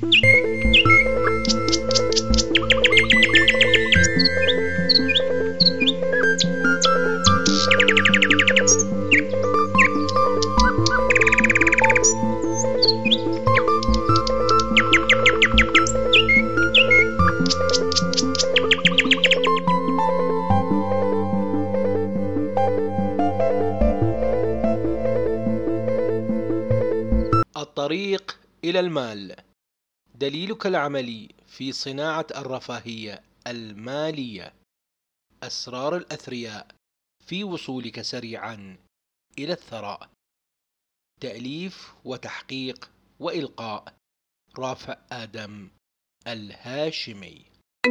الطريق إلى المال، دليلك العملي في صناعة الرفاهية المالية، أسرار الأثرياء في وصولك سريعا إلى الثراء. تأليف وتحقيق وإلقاء رافع آدم الهاشمي.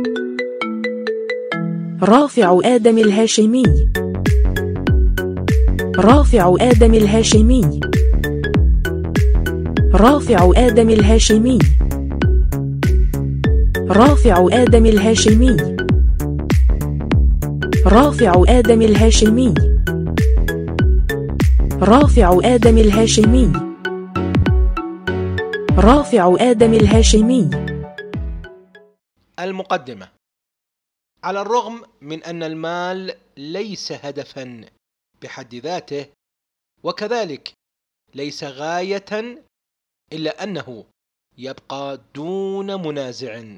رافع آدم الهاشمي. رافع آدم الهاشمي. رافع آدم الهاشمي. رافع آدم الهاشمي. رافع آدم الهاشمي. رافع آدم الهاشمي. رافع آدم الهاشمي. المقدمة: على الرغم من أن المال ليس هدفا بحد ذاته، وكذلك ليس غاية، إلا أنه يبقى دون منازع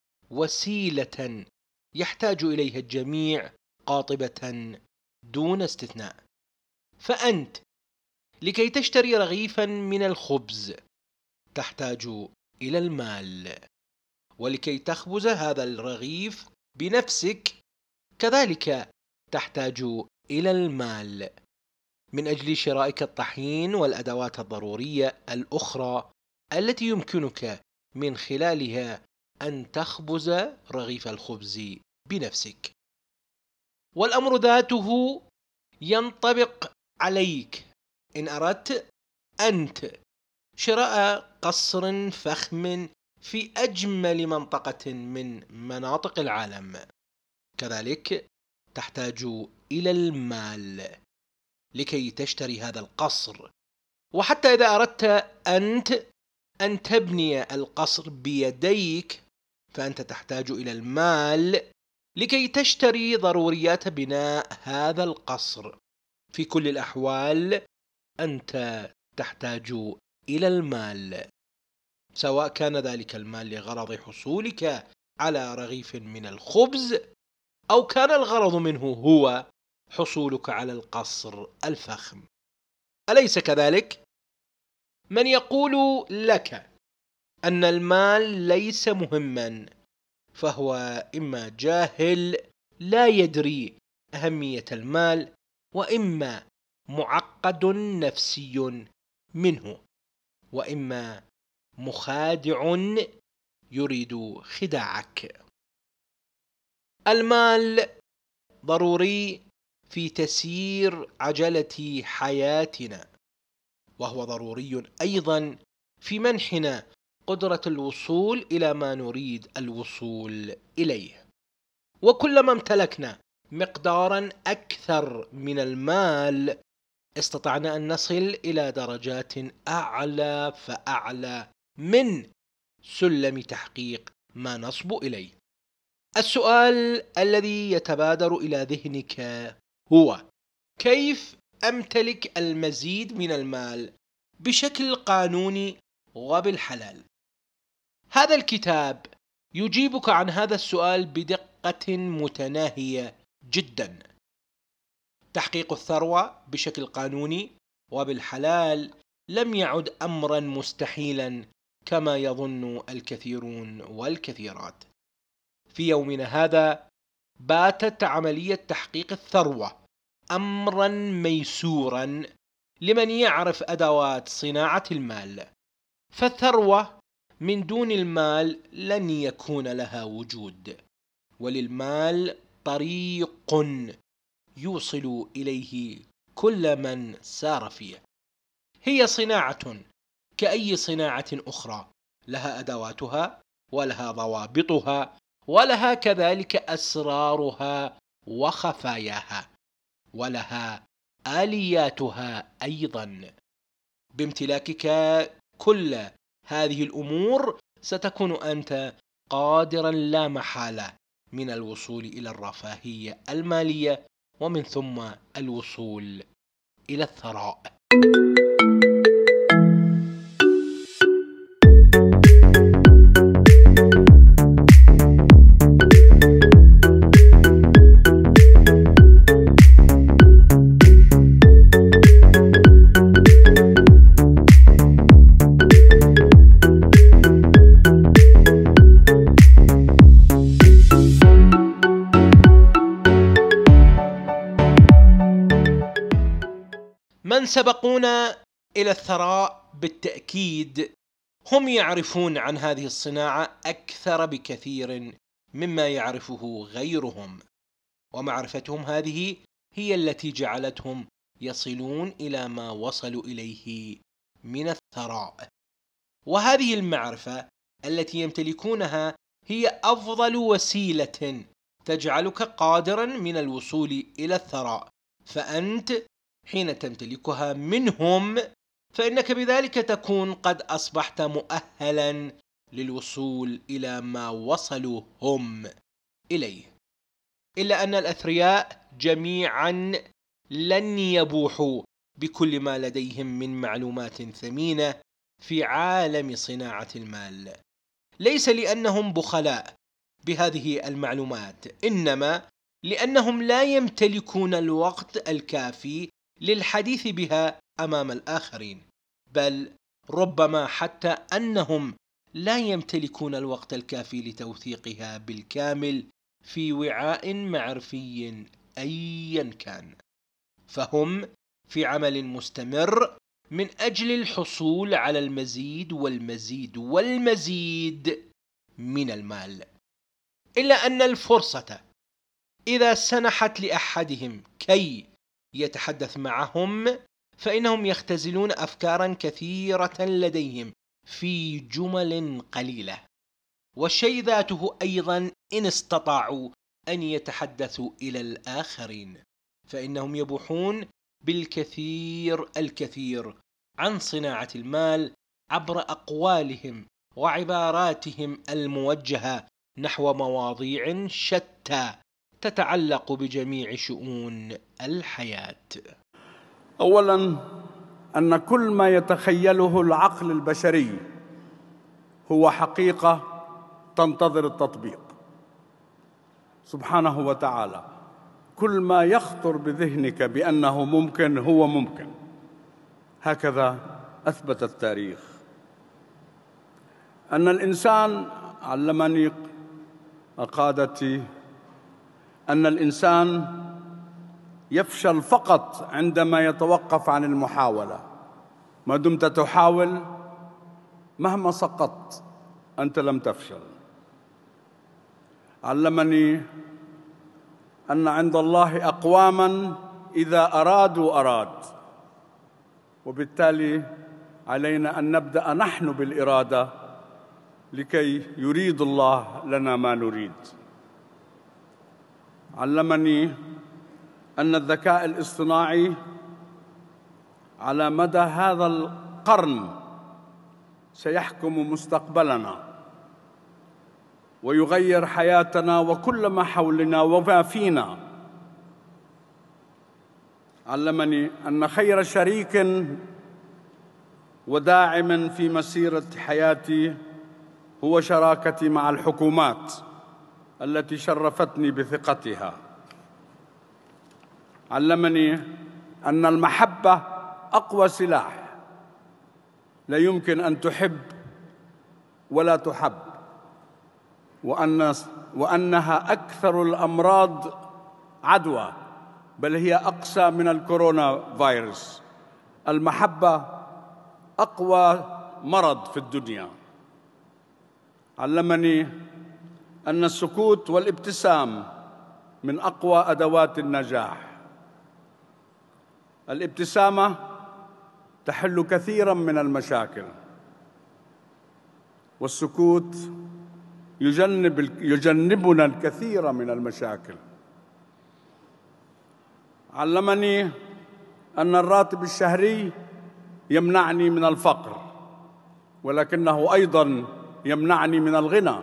وسيلة يحتاج إليها الجميع قاطبة دون استثناء. فأنت لكي تشتري رغيفا من الخبز تحتاج إلى المال، ولكي تخبز هذا الرغيف بنفسك كذلك تحتاج إلى المال، من أجل شرائك الطحين والأدوات الضرورية الأخرى التي يمكنك من خلالها أن تخبز رغيف الخبز بنفسك. والأمر ذاته ينطبق عليك إن أردت أنت شراء قصر فخم في أجمل منطقة من مناطق العالم، كذلك تحتاج إلى المال لكي تشتري هذا القصر. وحتى إذا أردت أنت أن تبني القصر بيديك، فأنت تحتاج إلى المال لكي تشتري ضروريات بناء هذا القصر. في كل الأحوال أنت تحتاج إلى المال، سواء كان ذلك المال لغرض حصولك على رغيف من الخبز، أو كان الغرض منه هو حصولك على القصر الفخم. أليس كذلك؟ من يقول لك أن المال ليس مهما فهو إما جاهل لا يدري أهمية المال، وإما معقد نفسي منه، وإما مخادع يريد خداعك. المال ضروري في تسيير عجلة حياتنا، وهو ضروري أيضا في منحنا قدرة الوصول إلى ما نريد الوصول إليه. وكلما امتلكنا مقدارا أكثر من المال استطعنا أن نصل إلى درجات أعلى فأعلى من سلم تحقيق ما نصب إليه. السؤال الذي يتبادر إلى ذهنك هو: كيف أمتلك المزيد من المال بشكل قانوني وبالحلال؟ هذا الكتاب يجيبك عن هذا السؤال بدقة متناهية جدا. تحقيق الثروة بشكل قانوني وبالحلال لم يعد أمرا مستحيلا كما يظن الكثيرون والكثيرات. في يومنا هذا باتت عملية تحقيق الثروة أمرا ميسورا لمن يعرف أدوات صناعة المال، فالثروة من دون المال لن يكون لها وجود، وللمال طريق يوصل إليه كل من سار فيه. هي صناعة كأي صناعة أخرى، لها أدواتها ولها ضوابطها ولها كذلك أسرارها وخفاياها، ولها آلياتها أيضا. بامتلاكك كل هذه الأمور ستكون أنت قادرا لا محالة من الوصول إلى الرفاهية المالية، ومن ثم الوصول إلى الثراء. من سبقونا إلى الثراء بالتأكيد هم يعرفون عن هذه الصناعة أكثر بكثير مما يعرفه غيرهم، ومعرفتهم هذه هي التي جعلتهم يصلون إلى ما وصلوا إليه من الثراء. وهذه المعرفة التي يمتلكونها هي أفضل وسيلة تجعلك قادرا من الوصول إلى الثراء، فأنت حين تمتلكها منهم فإنك بذلك تكون قد أصبحت مؤهلا للوصول إلى ما وصلوا هم إليه. إلا أن الأثرياء جميعا لن يبوحوا بكل ما لديهم من معلومات ثمينة في عالم صناعة المال، ليس لأنهم بخلاء بهذه المعلومات، إنما لأنهم لا يمتلكون الوقت الكافي للحديث بها أمام الآخرين، بل ربما حتى أنهم لا يمتلكون الوقت الكافي لتوثيقها بالكامل في وعاء معرفي أيا كان، فهم في عمل مستمر من أجل الحصول على المزيد والمزيد والمزيد من المال. إلا أن الفرصة إذا سنحت لأحدهم كي يتحدث معهم فإنهم يختزلون أفكارا كثيرة لديهم في جمل قليلة، والشيء ذاته أيضا إن استطاعوا أن يتحدثوا إلى الآخرين فإنهم يبوحون بالكثير الكثير عن صناعة المال عبر أقوالهم وعباراتهم الموجهة نحو مواضيع شتى تتعلق بجميع شؤون الحياة. أولاً، أن كل ما يتخيله العقل البشري هو حقيقة تنتظر التطبيق سبحانه وتعالى. كل ما يخطر بذهنك بأنه ممكن هو ممكن، هكذا أثبت التاريخ. أن الإنسان، علمني قادتي، أن الإنسان يفشل فقط عندما يتوقف عن المحاولة. ما دمت تحاول مهما سقطت أنت لم تفشل. علمني أن عند الله أقواماً إذا أرادوا أراد، وبالتالي علينا أن نبدأ نحن بالإرادة لكي يريد الله لنا ما نريد. علمني أن الذكاء الاصطناعي على مدى هذا القرن سيحكم مستقبلنا ويغير حياتنا وكل ما حولنا وما فينا. علمني أن خير شريك وداعم في مسيرة حياتي هو شراكتي مع الحكومات التي شرفتني بثقتها. علمني أن المحبة أقوى سلاح، لا يمكن أن تحب ولا تحب، وأنها أكثر الأمراض عدوى، بل هي أقسى من الكورونا فيروس. المحبة أقوى مرض في الدنيا. علمني أن السكوت والابتسام من أقوى أدوات النجاح. الابتسامة تحل كثيراً من المشاكل، والسكوت يجنبنا الكثير من المشاكل. علمني أن الراتب الشهري يمنعني من الفقر، ولكنه أيضاً يمنعني من الغنى.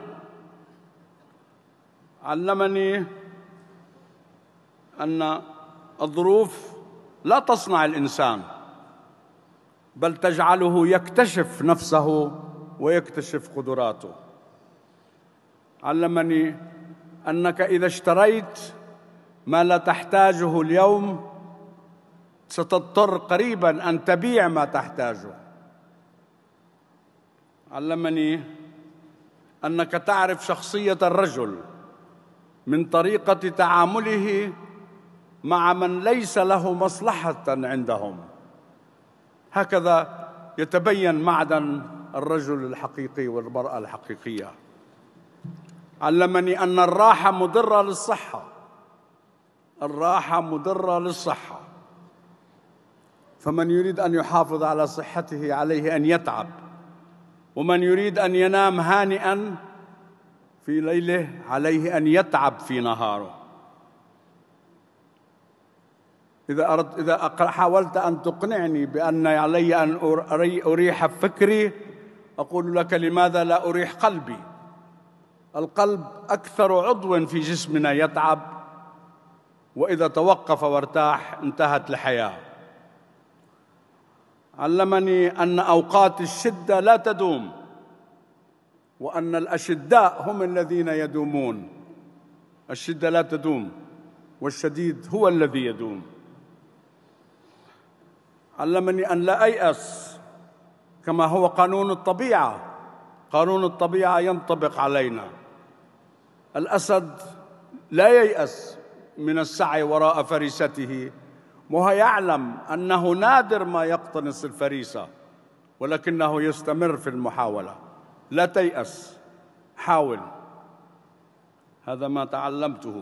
علمني أن الظروف لا تصنع الإنسان، بل تجعله يكتشف نفسه ويكتشف قدراته. علمني أنك إذا اشتريت ما لا تحتاجه اليوم ستضطر قريباً أن تبيع ما تحتاجه. علمني أنك تعرف شخصية الرجل من طريقة تعامله مع من ليس له مصلحة عندهم. هكذا يتبين معدن الرجل الحقيقي والمرأة الحقيقية. علمني أن الراحة مضرة للصحة، الراحة مضرة للصحة، فمن يريد أن يحافظ على صحته عليه أن يتعب، ومن يريد أن ينام هانئاً في ليله عليه أن يتعب في نهاره. إذا حاولت أن تقنعني بأن علي أن أريح فكري، أقول لك لماذا لا أريح قلبي؟ القلب أكثر عضو في جسمنا يتعب، وإذا توقف وارتاح انتهت الحياة. علمني أن أوقات الشدة لا تدوم، وأن الأشداء هم الذين يدومون. الشدة لا تدوم، والشديد هو الذي يدوم. علمني أن لا أيأس، كما هو قانون الطبيعة. قانون الطبيعة ينطبق علينا. الأسد لا ييأس من السعي وراء فريسته، وهو يعلم أنه نادر ما يقتنص الفريسة، ولكنه يستمر في المحاولة. لا تيأس، حاول. هذا ما تعلمته.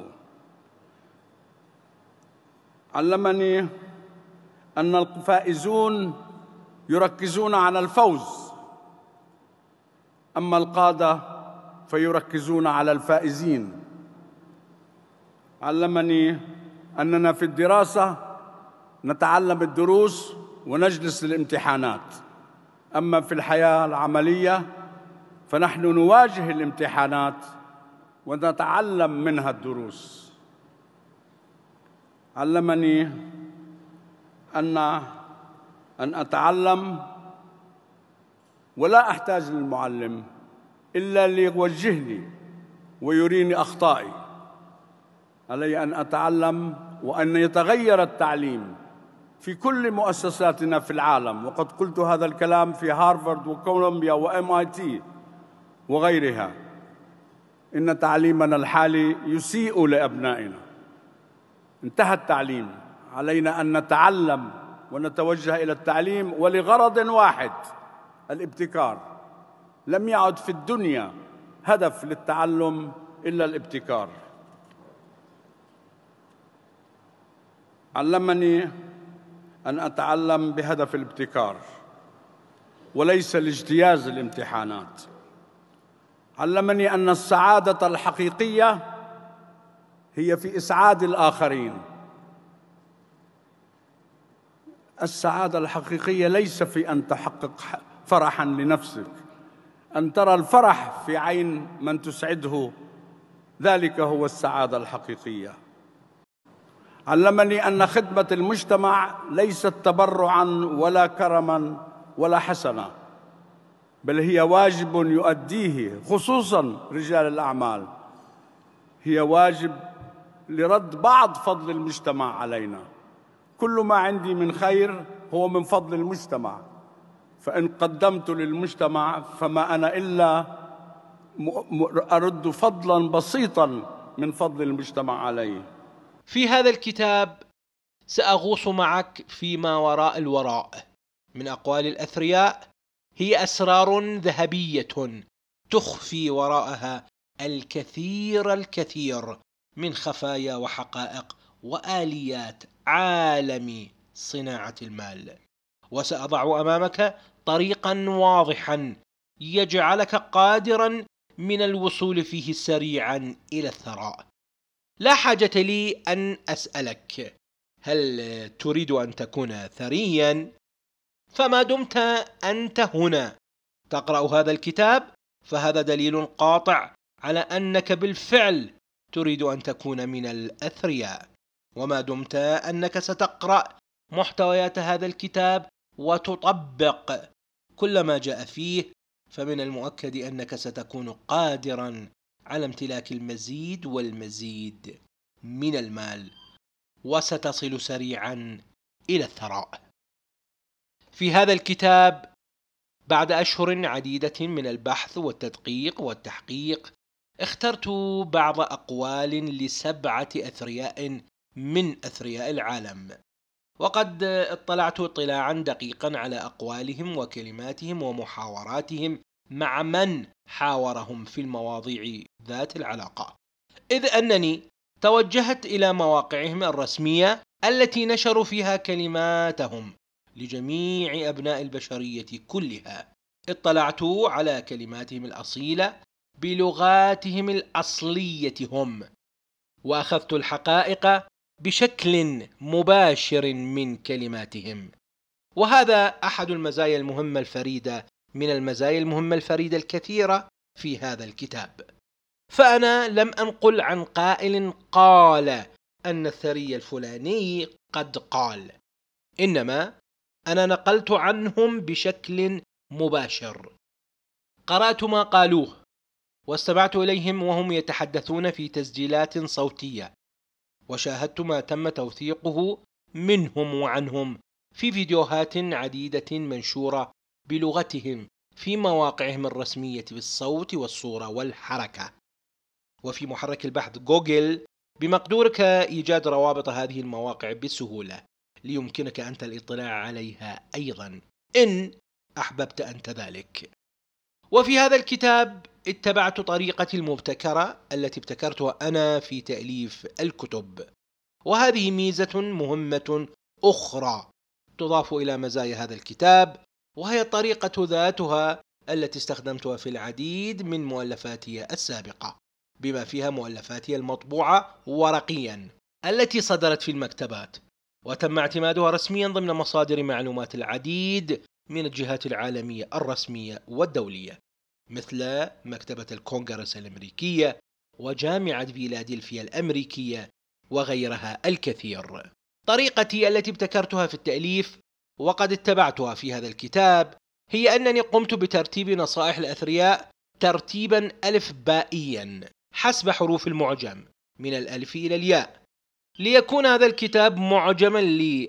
علمني أن الفائزون يركزون على الفوز، أما القادة فيركزون على الفائزين. علمني أننا في الدراسة نتعلم الدروس ونجلس للامتحانات، أما في الحياة العملية فنحن نواجه الامتحانات ونتعلم منها الدروس. علمني أن أتعلم ولا أحتاج للمعلم إلا ليوجهني ويريني أخطائي. علي أن أتعلم وأن يتغير التعليم في كل مؤسساتنا في العالم، وقد قلت هذا الكلام في هارفارد وكولومبيا وMIT وغيرها. إن تعليمنا الحالي يسيء لأبنائنا. انتهى التعليم، علينا أن نتعلم ونتوجه إلى التعليم ولغرض واحد: الابتكار. لم يعد في الدنيا هدف للتعلم إلا الابتكار. علمني أن أتعلم بهدف الابتكار وليس لاجتياز الامتحانات. علمني أن السعادة الحقيقية هي في إسعاد الآخرين. السعادة الحقيقية ليس في أن تحقق فرحاً لنفسك، أن ترى الفرح في عين من تسعده، ذلك هو السعادة الحقيقية. علمني أن خدمة المجتمع ليست تبرعاً ولا كرماً ولا حسنة، بل هي واجب يؤديه خصوصاً رجال الأعمال. هي واجب لرد بعض فضل المجتمع علينا. كل ما عندي من خير هو من فضل المجتمع، فإن قدمت للمجتمع فما أنا إلا أرد فضلاً بسيطاً من فضل المجتمع عليه. في هذا الكتاب سأغوص معك فيما وراء الوراء من أقوال الأثرياء. هي أسرار ذهبية تخفي وراءها الكثير من خفايا وحقائق وآليات عالم صناعة المال. وسأضع أمامك طريقاً واضحاً يجعلك قادراً من الوصول فيه سريعاً إلى الثراء. لا حاجة لي أن أسألك هل تريد أن تكون ثرياً؟ فما دمت أنت هنا تقرأ هذا الكتاب فهذا دليل قاطع على أنك بالفعل تريد أن تكون من الأثرياء. وما دمت أنك ستقرأ محتويات هذا الكتاب وتطبق كل ما جاء فيه، فمن المؤكد أنك ستكون قادرا على امتلاك المزيد والمزيد من المال، وستصل سريعا إلى الثراء. في هذا الكتاب بعد أشهر عديدة من البحث والتدقيق والتحقيق، اخترت بعض أقوال ل7 أثرياء من أثرياء العالم، وقد اطلعت اطلاعا دقيقا على أقوالهم وكلماتهم ومحاوراتهم مع من حاورهم في المواضيع ذات العلاقة، إذ أنني توجهت إلى مواقعهم الرسمية التي نشروا فيها كلماتهم لجميع أبناء البشرية كلها. اطلعت على كلماتهم الأصيلة بلغاتهم الأصلية هم، وأخذت الحقائق بشكل مباشر من كلماتهم. وهذا أحد المزايا المهمة الفريدة من المزايا المهمة الفريدة الكثيرة في هذا الكتاب. فأنا لم أنقل عن قائل قال أن الثري الفلاني قد قال، إنما أنا نقلت عنهم بشكل مباشر. قرأت ما قالوه واستمعت إليهم وهم يتحدثون في تسجيلات صوتية، وشاهدت ما تم توثيقه منهم وعنهم في فيديوهات عديدة منشورة بلغتهم في مواقعهم الرسمية بالصوت والصورة والحركة. وفي محرك البحث جوجل بمقدورك إيجاد روابط هذه المواقع بسهولة ليمكنك أنت الاطلاع عليها أيضا إن أحببت أنت ذلك. وفي هذا الكتاب اتبعت طريقتي المبتكرة التي ابتكرتها أنا في تأليف الكتب، وهذه ميزة مهمة أخرى تضاف إلى مزايا هذا الكتاب، وهي الطريقة ذاتها التي استخدمتها في العديد من مؤلفاتي السابقة، بما فيها مؤلفاتي المطبوعة ورقيا التي صدرت في المكتبات وتم اعتمادها رسميا ضمن مصادر معلومات العديد من الجهات العالمية الرسمية والدولية، مثل مكتبة الكونغرس الأمريكية وجامعة فيلادلفيا الأمريكية وغيرها الكثير. طريقتي التي ابتكرتها في التأليف وقد اتبعتها في هذا الكتاب هي أنني قمت بترتيب نصائح الأثرياء ترتيبا ألفبائيا حسب حروف المعجم من الألف إلى الياء، ليكون هذا الكتاب معجما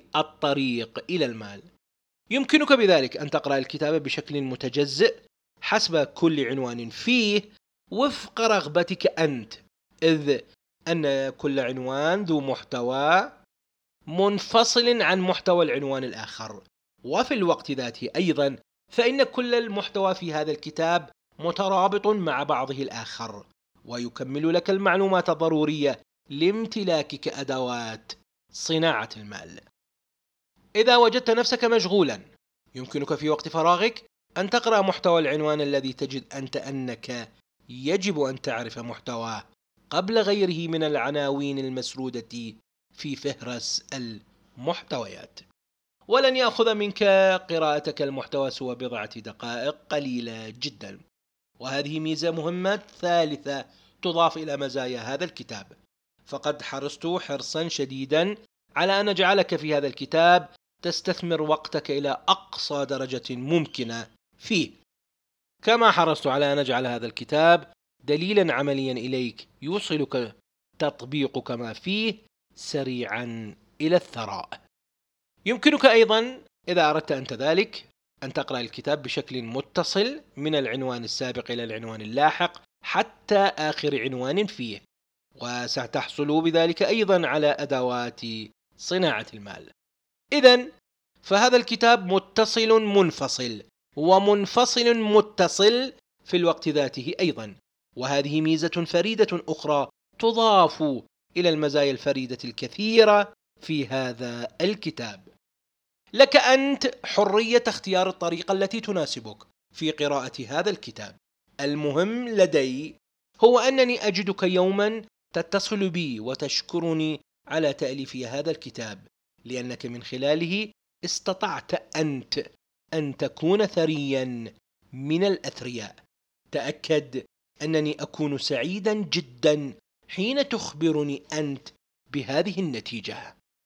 للطريق إلى المال. يمكنك بذلك أن تقرأ الكتاب بشكل متجزئ حسب كل عنوان فيه وفق رغبتك أنت، إذ أن كل عنوان ذو محتوى منفصل عن محتوى العنوان الآخر، وفي الوقت ذاته أيضا فإن كل المحتوى في هذا الكتاب مترابط مع بعضه الآخر، ويكمل لك المعلومات الضرورية لامتلاكك أدوات صناعة المال. إذا وجدت نفسك مشغولا يمكنك في وقت فراغك أن تقرأ محتوى العنوان الذي تجد أنت أنك يجب أن تعرف محتواه قبل غيره من العناوين المسرودة في فهرس المحتويات. ولن يأخذ منك قراءتك المحتوى سوى بضعة دقائق قليلة جدا، وهذه ميزة مهمة ثالثة تضاف إلى مزايا هذا الكتاب، فقد حرصت حرصا شديدا على أن أجعلك في هذا الكتاب تستثمر وقتك إلى أقصى درجة ممكنة فيه، كما حرصت على أن أجعل هذا الكتاب دليلا عمليا إليك يوصلك تطبيقك ما فيه سريعا إلى الثراء. يمكنك أيضا إذا أردت أنت ذلك أن تقرأ الكتاب بشكل متصل من العنوان السابق إلى العنوان اللاحق حتى آخر عنوان فيه، وستحصل بذلك أيضا على أدوات صناعة المال. إذن فهذا الكتاب متصل منفصل ومنفصل متصل في الوقت ذاته أيضا، وهذه ميزة فريدة أخرى تضاف إلى المزايا الفريدة الكثيرة في هذا الكتاب. لك أنت حرية اختيار الطريقة التي تناسبك في قراءة هذا الكتاب. المهم لدي هو أنني أجدك يوما تتصل بي وتشكرني على تأليف هذا الكتاب، لأنك من خلاله استطعت أنت أن تكون ثريا من الأثرياء، تأكد أنني أكون سعيدا جدا حين تخبرني أنت بهذه النتيجة.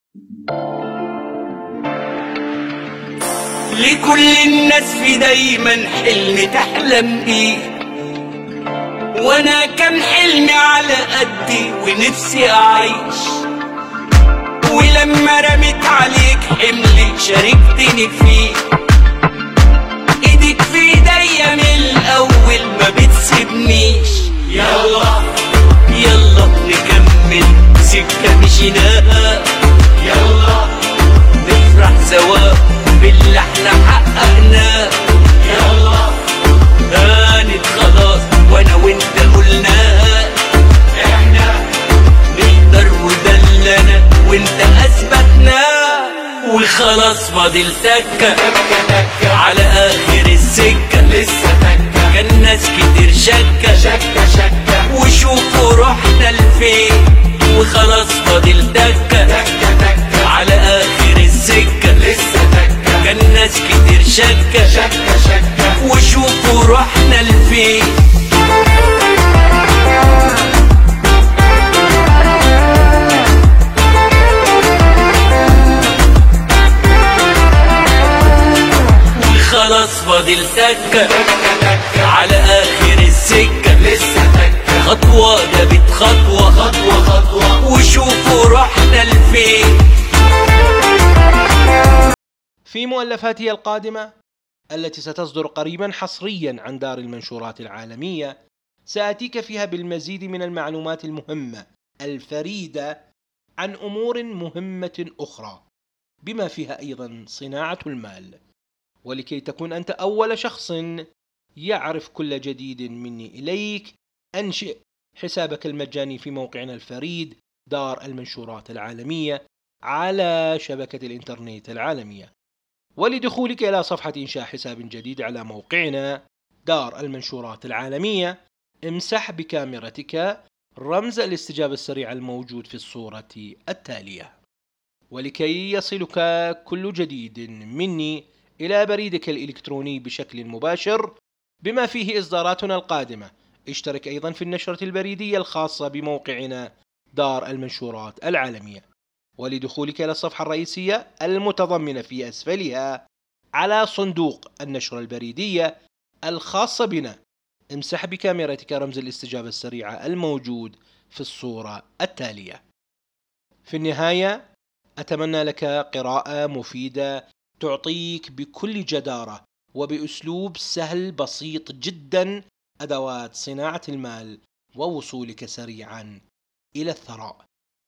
لكل الناس في دايما حلم تحلم بيه، وانا كان حلمي على قدي ونفسي اعيش، ولما رميت عليك حملي شاركتني فيه، ايدك في ايديا من الاول ما بتسيبنيش. يلا يلا نكمل سكة مشيناها، يلا نفرح سوا باللي احنا حققناه، يلا هانت خلاص وانا وانت قلناها، احنا نقدر وده اللي انا وانت اثبتناه، وخلاص فاضل تكة على اخر السكة، لسه تكة كان ناس كتير شكة وشوفوا رحنا لفين، وخلاص فاضل تكة على اخر السكة، لسه تكة كان ناس كتير شكة وشوفوا رحنا لفين. وخلاص فاضل تكة على اخر السكة، لسه تكة خطوة جابت خطوة وشوفوا رحنا لفين. في مؤلفاتي القادمة التي ستصدر قريبا حصريا عن دار المنشورات العالمية، سآتيك فيها بالمزيد من المعلومات المهمة الفريدة عن أمور مهمة أخرى، بما فيها أيضا صناعة المال. ولكي تكون أنت أول شخص يعرف كل جديد مني إليك، أنشئ حسابك المجاني في موقعنا الفريد دار المنشورات العالمية على شبكة الإنترنت العالمية. ولدخولك إلى صفحة إنشاء حساب جديد على موقعنا دار المنشورات العالمية، امسح بكاميرتك رمز الاستجابة السريع الموجود في الصورة التالية. ولكي يصلك كل جديد مني إلى بريدك الإلكتروني بشكل مباشر بما فيه إصداراتنا القادمة، اشترك أيضا في النشرة البريدية الخاصة بموقعنا دار المنشورات العالمية. ولدخولك إلى الصفحة الرئيسية المتضمنة في أسفلها على صندوق النشرة البريدية الخاصة بنا، امسح بكاميرتك رمز الاستجابة السريعة الموجود في الصورة التالية. في النهاية أتمنى لك قراءة مفيدة تعطيك بكل جدارة وبأسلوب سهل بسيط جدا أدوات صناعة المال ووصولك سريعا إلى الثراء.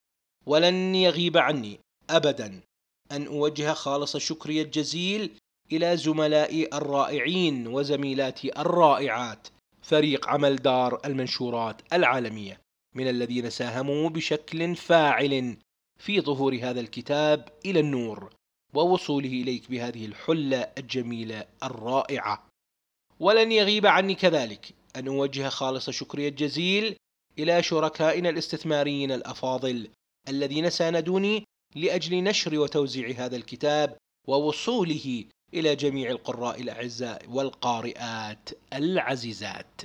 ولن يغيب عني أبدا أن أوجه خالص شكري الجزيل إلى زملائي الرائعين وزميلاتي الرائعات فريق عمل دار المنشورات العالمية، من الذين ساهموا بشكل فاعل في ظهور هذا الكتاب إلى النور ووصوله إليك بهذه الحلة الجميلة الرائعة. ولن يغيب عني كذلك أن أوجه خالص شكري الجزيل إلى شركائنا الاستثماريين الأفاضل الذين ساندوني لأجل نشر وتوزيع هذا الكتاب ووصوله إلى جميع القراء الأعزاء والقارئات العزيزات.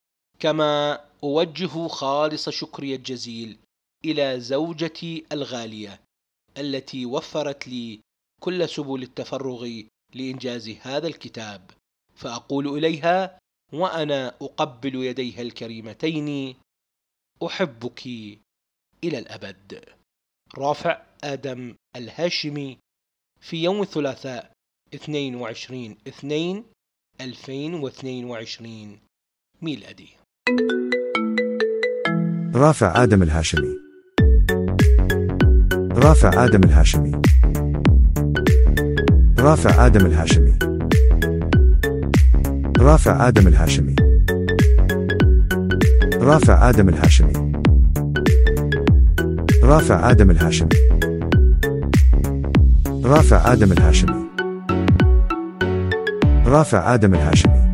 كما أوجه خالص شكري الجزيل إلى زوجتي الغالية التي وفرت لي كل سبل التفرغ لإنجاز هذا الكتاب، فأقول إليها وأنا أقبل يديها الكريمتين: أحبك إلى الأبد. رافع آدم الهاشمي، في يوم الثلاثاء 22/2/2022 ميلادي. رافع آدم الهاشمي. رافع آدم الهاشمي. رافع آدم الهاشمي. رافع آدم الهاشمي. رافع آدم الهاشمي. رافع آدم الهاشمي. رافع آدم الهاشمي. رافع آدم الهاشمي.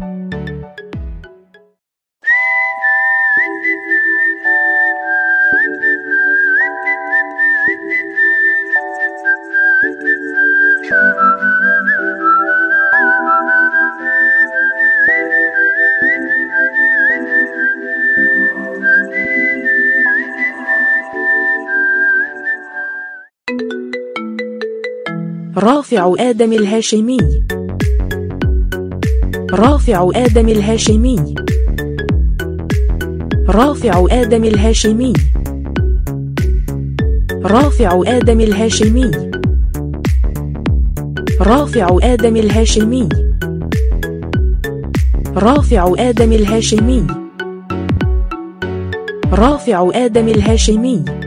رافع آدم الهاشمي. رافع آدم الهاشمي. رافع آدم الهاشمي. رافع آدم الهاشمي. رافع آدم الهاشمي. رافع آدم الهاشمي. رافع آدم الهاشمي.